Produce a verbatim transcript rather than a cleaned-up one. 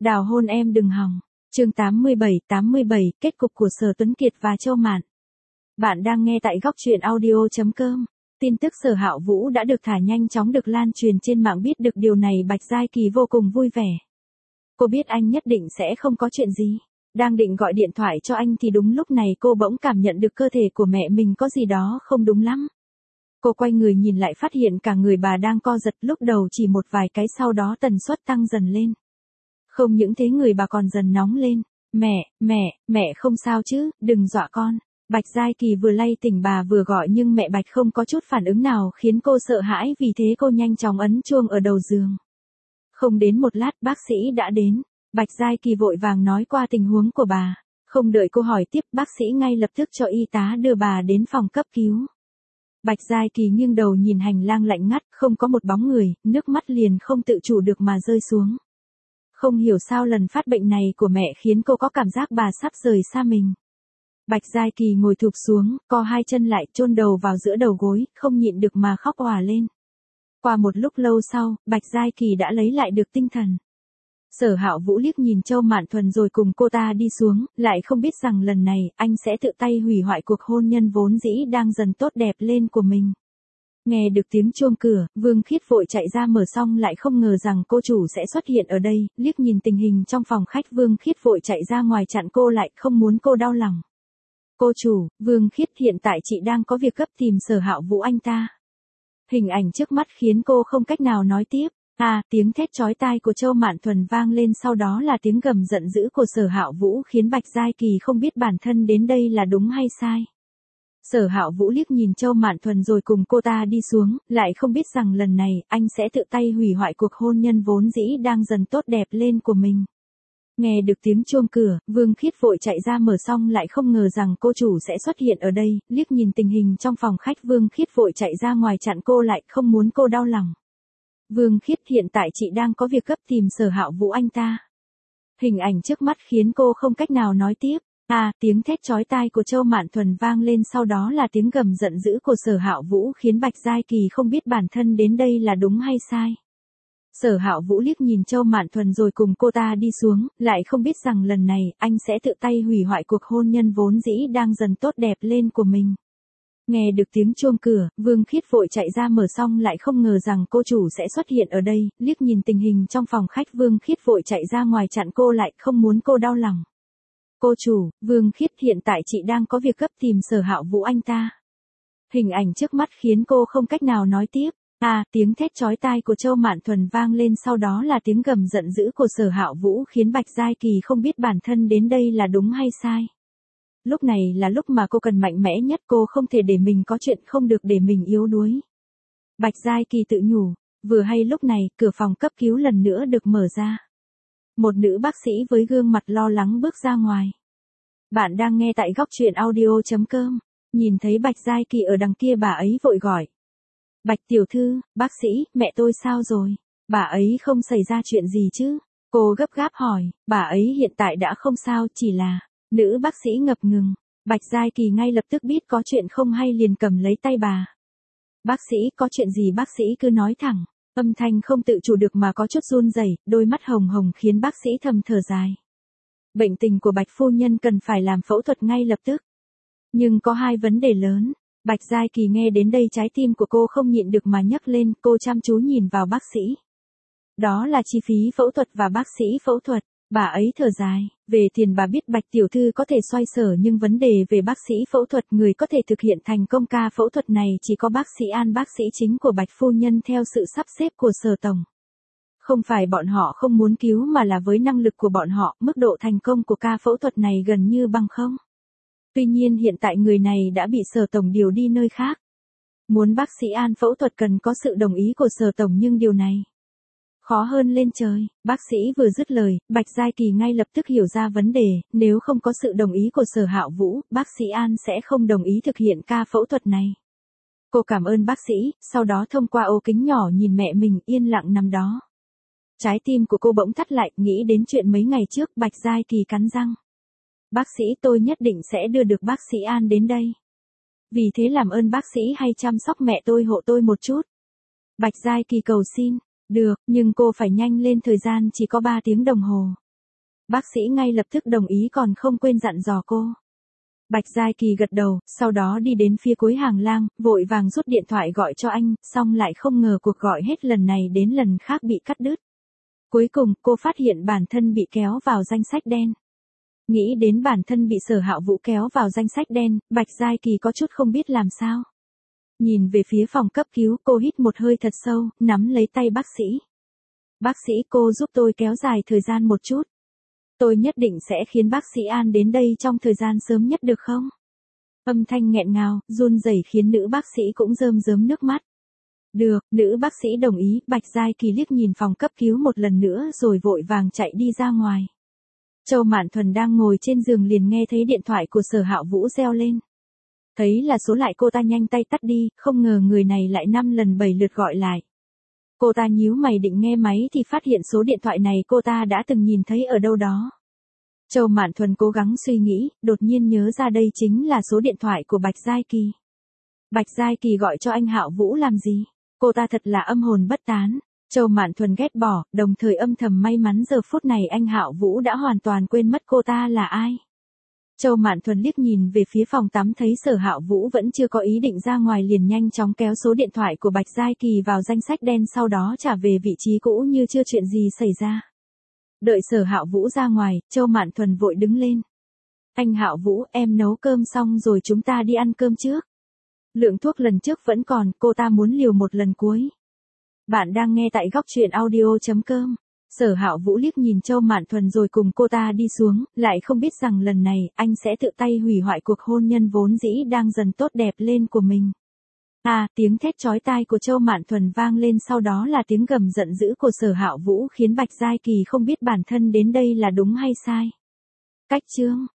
Đào hôn em đừng hòng. Chương tám mươi bảy, tám mươi bảy, kết cục của Sở Tuấn Kiệt và Châu Mạn. Bạn đang nghe tại góc truyện audio chấm com. Tin tức Sở Hạo Vũ đã được thả nhanh chóng được lan truyền trên mạng, biết được điều này Bạch Giai Kỳ vô cùng vui vẻ. Cô biết anh nhất định sẽ không có chuyện gì. Đang định gọi điện thoại cho anh thì đúng lúc này cô bỗng cảm nhận được cơ thể của mẹ mình có gì đó không đúng lắm. Cô quay người nhìn lại phát hiện cả người bà đang co giật, lúc đầu chỉ một vài cái, sau đó tần suất tăng dần lên. Không những thế người bà còn dần nóng lên. Mẹ, mẹ, mẹ không sao chứ, đừng dọa con. Bạch Giai Kỳ vừa lay tỉnh bà vừa gọi nhưng mẹ Bạch không có chút phản ứng nào khiến cô sợ hãi, vì thế cô nhanh chóng ấn chuông ở đầu giường. Không đến một lát bác sĩ đã đến. Bạch Giai Kỳ vội vàng nói qua tình huống của bà. Không đợi cô hỏi tiếp, bác sĩ ngay lập tức cho y tá đưa bà đến phòng cấp cứu. Bạch Giai Kỳ nghiêng đầu nhìn hành lang lạnh ngắt, không có một bóng người, nước mắt liền không tự chủ được mà rơi xuống. Không hiểu sao lần phát bệnh này của mẹ khiến cô có cảm giác bà sắp rời xa mình. Bạch Giai Kỳ ngồi thụp xuống, co hai chân lại, chôn đầu vào giữa đầu gối, không nhịn được mà khóc òa lên. Qua một lúc lâu sau, Bạch Giai Kỳ đã lấy lại được tinh thần. Sở Hạo Vũ liếc nhìn Châu Mạn Thuần rồi cùng cô ta đi xuống, lại không biết rằng lần này anh sẽ tự tay hủy hoại cuộc hôn nhân vốn dĩ đang dần tốt đẹp lên của mình. Nghe được tiếng chuông cửa, Vương Khiết vội chạy ra mở, xong lại không ngờ rằng cô chủ sẽ xuất hiện ở đây. Liếc nhìn tình hình trong phòng khách, Vương Khiết vội chạy ra ngoài chặn cô lại, không muốn cô đau lòng. Cô chủ, Vương Khiết, hiện tại chị đang có việc gấp tìm Sở Hạo Vũ anh ta. Hình ảnh trước mắt khiến cô không cách nào nói tiếp. À, tiếng thét chói tai của Châu Mạn Thuần vang lên, sau đó là tiếng gầm giận dữ của Sở Hạo Vũ khiến Bạch Giai Kỳ không biết bản thân đến đây là đúng hay sai. Sở Hạo Vũ liếc nhìn Châu Mạn Thuần rồi cùng cô ta đi xuống, lại không biết rằng lần này anh sẽ tự tay hủy hoại cuộc hôn nhân vốn dĩ đang dần tốt đẹp lên của mình. Nghe được tiếng chuông cửa, Vương Khiết vội chạy ra mở, xong lại không ngờ rằng cô chủ sẽ xuất hiện ở đây. Liếc nhìn tình hình trong phòng khách, Vương Khiết vội chạy ra ngoài chặn cô lại, không muốn cô đau lòng. Vương Khiết, hiện tại chị đang có việc gấp tìm Sở Hạo Vũ anh ta. Hình ảnh trước mắt khiến cô không cách nào nói tiếp. À, tiếng thét chói tai của Châu Mạn Thuần vang lên, sau đó là tiếng gầm giận dữ của Sở Hạo Vũ khiến Bạch Giai Kỳ không biết bản thân đến đây là đúng hay sai. Sở Hạo Vũ liếc nhìn Châu Mạn Thuần rồi cùng cô ta đi xuống, lại không biết rằng lần này anh sẽ tự tay hủy hoại cuộc hôn nhân vốn dĩ đang dần tốt đẹp lên của mình. Nghe được tiếng chuông cửa, Vương Khiết vội chạy ra mở, xong lại không ngờ rằng cô chủ sẽ xuất hiện ở đây. Liếc nhìn tình hình trong phòng khách, Vương Khiết vội chạy ra ngoài chặn cô lại, không muốn cô đau lòng. Cô chủ, Vương Khiết, hiện tại chị đang có việc gấp tìm Sở Hạo Vũ anh ta. Hình ảnh trước mắt khiến cô không cách nào nói tiếp. À, tiếng thét chói tai của Châu Mạn Thuần vang lên, sau đó là tiếng gầm giận dữ của Sở Hạo Vũ khiến Bạch Giai Kỳ không biết bản thân đến đây là đúng hay sai. Lúc này là lúc mà cô cần mạnh mẽ nhất, cô không thể để mình có chuyện, không được để mình yếu đuối. Bạch Giai Kỳ tự nhủ. Vừa hay lúc này, cửa phòng cấp cứu lần nữa được mở ra. Một nữ bác sĩ với gương mặt lo lắng bước ra ngoài. Bạn đang nghe tại góc truyện audio chấm com. Nhìn thấy Bạch Giai Kỳ ở đằng kia, bà ấy vội gọi. Bạch tiểu thư, bác sĩ, mẹ tôi sao rồi? Bà ấy không xảy ra chuyện gì chứ? Cô gấp gáp hỏi. Bà ấy hiện tại đã không sao, chỉ là... Nữ bác sĩ ngập ngừng. Bạch Giai Kỳ ngay lập tức biết có chuyện không hay, liền cầm lấy tay bà. Bác sĩ, có chuyện gì bác sĩ cứ nói thẳng. Âm thanh không tự chủ được mà có chút run rẩy, đôi mắt hồng hồng khiến bác sĩ thầm thở dài. Bệnh tình của Bạch phu nhân cần phải làm phẫu thuật ngay lập tức. Nhưng có hai vấn đề lớn. Bạch Giai Kỳ nghe đến đây, trái tim của cô không nhịn được mà nhấc lên, cô chăm chú nhìn vào bác sĩ. Đó là chi phí phẫu thuật và bác sĩ phẫu thuật. Bà ấy thở dài. Về tiền bà biết Bạch tiểu thư có thể xoay sở, nhưng vấn đề về bác sĩ phẫu thuật, người có thể thực hiện thành công ca phẫu thuật này chỉ có bác sĩ An, bác sĩ chính của Bạch phu nhân theo sự sắp xếp của Sở tổng. Không phải bọn họ không muốn cứu, mà là với năng lực của bọn họ, mức độ thành công của ca phẫu thuật này gần như bằng không. Tuy nhiên hiện tại người này đã bị Sở tổng điều đi nơi khác. Muốn bác sĩ An phẫu thuật cần có sự đồng ý của Sở tổng, nhưng điều này khó hơn lên trời. Bác sĩ vừa dứt lời, Bạch Giai Kỳ ngay lập tức hiểu ra vấn đề. Nếu không có sự đồng ý của Sở Hạo Vũ, bác sĩ An sẽ không đồng ý thực hiện ca phẫu thuật này. Cô cảm ơn bác sĩ, sau đó thông qua ô kính nhỏ nhìn mẹ mình yên lặng nằm đó. Trái tim của cô bỗng thắt lại, nghĩ đến chuyện mấy ngày trước. Bạch Giai Kỳ cắn răng. Bác sĩ, tôi nhất định sẽ đưa được bác sĩ An đến đây. Vì thế làm ơn bác sĩ hãy chăm sóc mẹ tôi, hộ tôi một chút. Bạch Giai Kỳ cầu xin. Được, nhưng cô phải nhanh lên, thời gian chỉ có ba tiếng đồng hồ. Bác sĩ ngay lập tức đồng ý còn không quên dặn dò cô. Bạch Giai Kỳ gật đầu, sau đó đi đến phía cuối hàng lang, vội vàng rút điện thoại gọi cho anh, xong lại không ngờ cuộc gọi hết lần này đến lần khác bị cắt đứt. Cuối cùng, cô phát hiện bản thân bị kéo vào danh sách đen. Nghĩ đến bản thân bị Sở Hạo Vũ kéo vào danh sách đen, Bạch Giai Kỳ có chút không biết làm sao. Nhìn về phía phòng cấp cứu, cô hít một hơi thật sâu, nắm lấy tay bác sĩ. Bác sĩ, cô giúp tôi kéo dài thời gian một chút. Tôi nhất định sẽ khiến bác sĩ An đến đây trong thời gian sớm nhất được không? Âm thanh nghẹn ngào, run rẩy khiến nữ bác sĩ cũng rơm rớm nước mắt. Được, nữ bác sĩ đồng ý, Bạch Giai Kỳ liếc nhìn phòng cấp cứu một lần nữa rồi vội vàng chạy đi ra ngoài. Châu Mạn Thuần đang ngồi trên giường liền nghe thấy điện thoại của Sở Hạo Vũ reo lên. Thấy là số lại cô ta nhanh tay tắt đi, không ngờ người này lại năm lần bảy lượt gọi lại. Cô ta nhíu mày định nghe máy thì phát hiện số điện thoại này cô ta đã từng nhìn thấy ở đâu đó. Châu Mạn Thuần cố gắng suy nghĩ, đột nhiên nhớ ra đây chính là số điện thoại của Bạch Giai Kỳ. Bạch Giai Kỳ gọi cho anh Hạo Vũ làm gì? Cô ta thật là âm hồn bất tán. Châu Mạn Thuần ghét bỏ, đồng thời âm thầm may mắn giờ phút này anh Hạo Vũ đã hoàn toàn quên mất cô ta là ai. Châu Mạn Thuần liếc nhìn về phía phòng tắm thấy Sở Hạo Vũ vẫn chưa có ý định ra ngoài liền nhanh chóng kéo số điện thoại của Bạch Giai Kỳ vào danh sách đen sau đó trả về vị trí cũ như chưa chuyện gì xảy ra. Đợi Sở Hạo Vũ ra ngoài, Châu Mạn Thuần vội đứng lên. Anh Hạo Vũ, em nấu cơm xong rồi chúng ta đi ăn cơm trước. Lượng thuốc lần trước vẫn còn, cô ta muốn liều một lần cuối. Bạn đang nghe tại góc truyện audio chấm com. Sở Hạo Vũ liếc nhìn Châu Mạn Thuần rồi cùng cô ta đi xuống, lại không biết rằng lần này, anh sẽ tự tay hủy hoại cuộc hôn nhân vốn dĩ đang dần tốt đẹp lên của mình. À, tiếng thét chói tai của Châu Mạn Thuần vang lên sau đó là tiếng gầm giận dữ của Sở Hạo Vũ khiến Bạch Giai Kỳ không biết bản thân đến đây là đúng hay sai. Cách chương